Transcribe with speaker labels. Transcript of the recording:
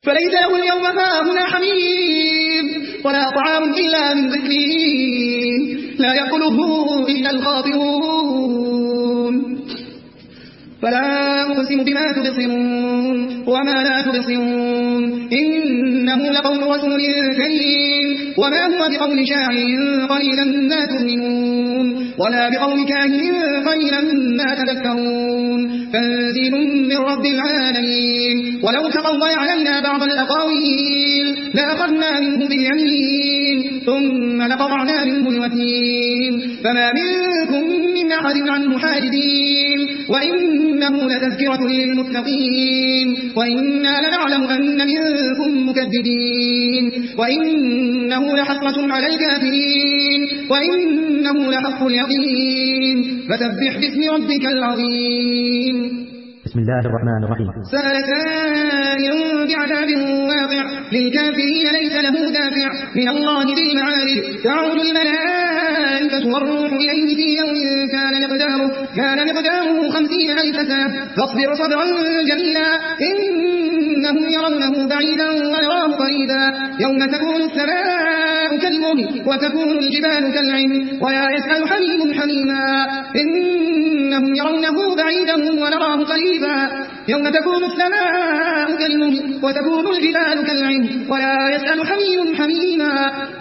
Speaker 1: فليس له اليوم هاهنا حميم ولا طعام إلا من غسلين لا يأكله إلا الخاطئون فلا أقسم بما تبصرون وما لا تبصرون إنه لقول رسول كريم وما هو بقول شاعر قليلا ما تؤمنون ولا بقول كاهن قليلا ما تذكرون تنزيل من رب العالمين ولو تقول علينا بعض الأقاويل لأخذنا منه باليمين ثم لقطعنا منه الوتين فما منكم من أحد عنه حاجزين وإنه لتذكرة للمتقين وإنا لنعلم أن منكم مكذبين وإنه لحسرة على الكافرين وإنه لحق اليقين فسبح باسم ربك العظيم
Speaker 2: بسم الله الرحمن الرحيم
Speaker 1: سأل سائل بعذاب واقع للكافرين ليس له دافع من الله ذي المعارج تعود الملائكة والروح إليه في يوم كان مقداره 50,000 سنة فاصبر صبرا جميلا إنهم يرونه بعيدا ونراه قريبا يوم تكون السماء كالمهل وتكون الجبال كالعهن ولا يسأل حميم حميما إنهم يرونه بعيدا ونراه قريبا يوم تكون السماء كالمهل وتكون الجبال كالعهن ولا يسأل حميم حميما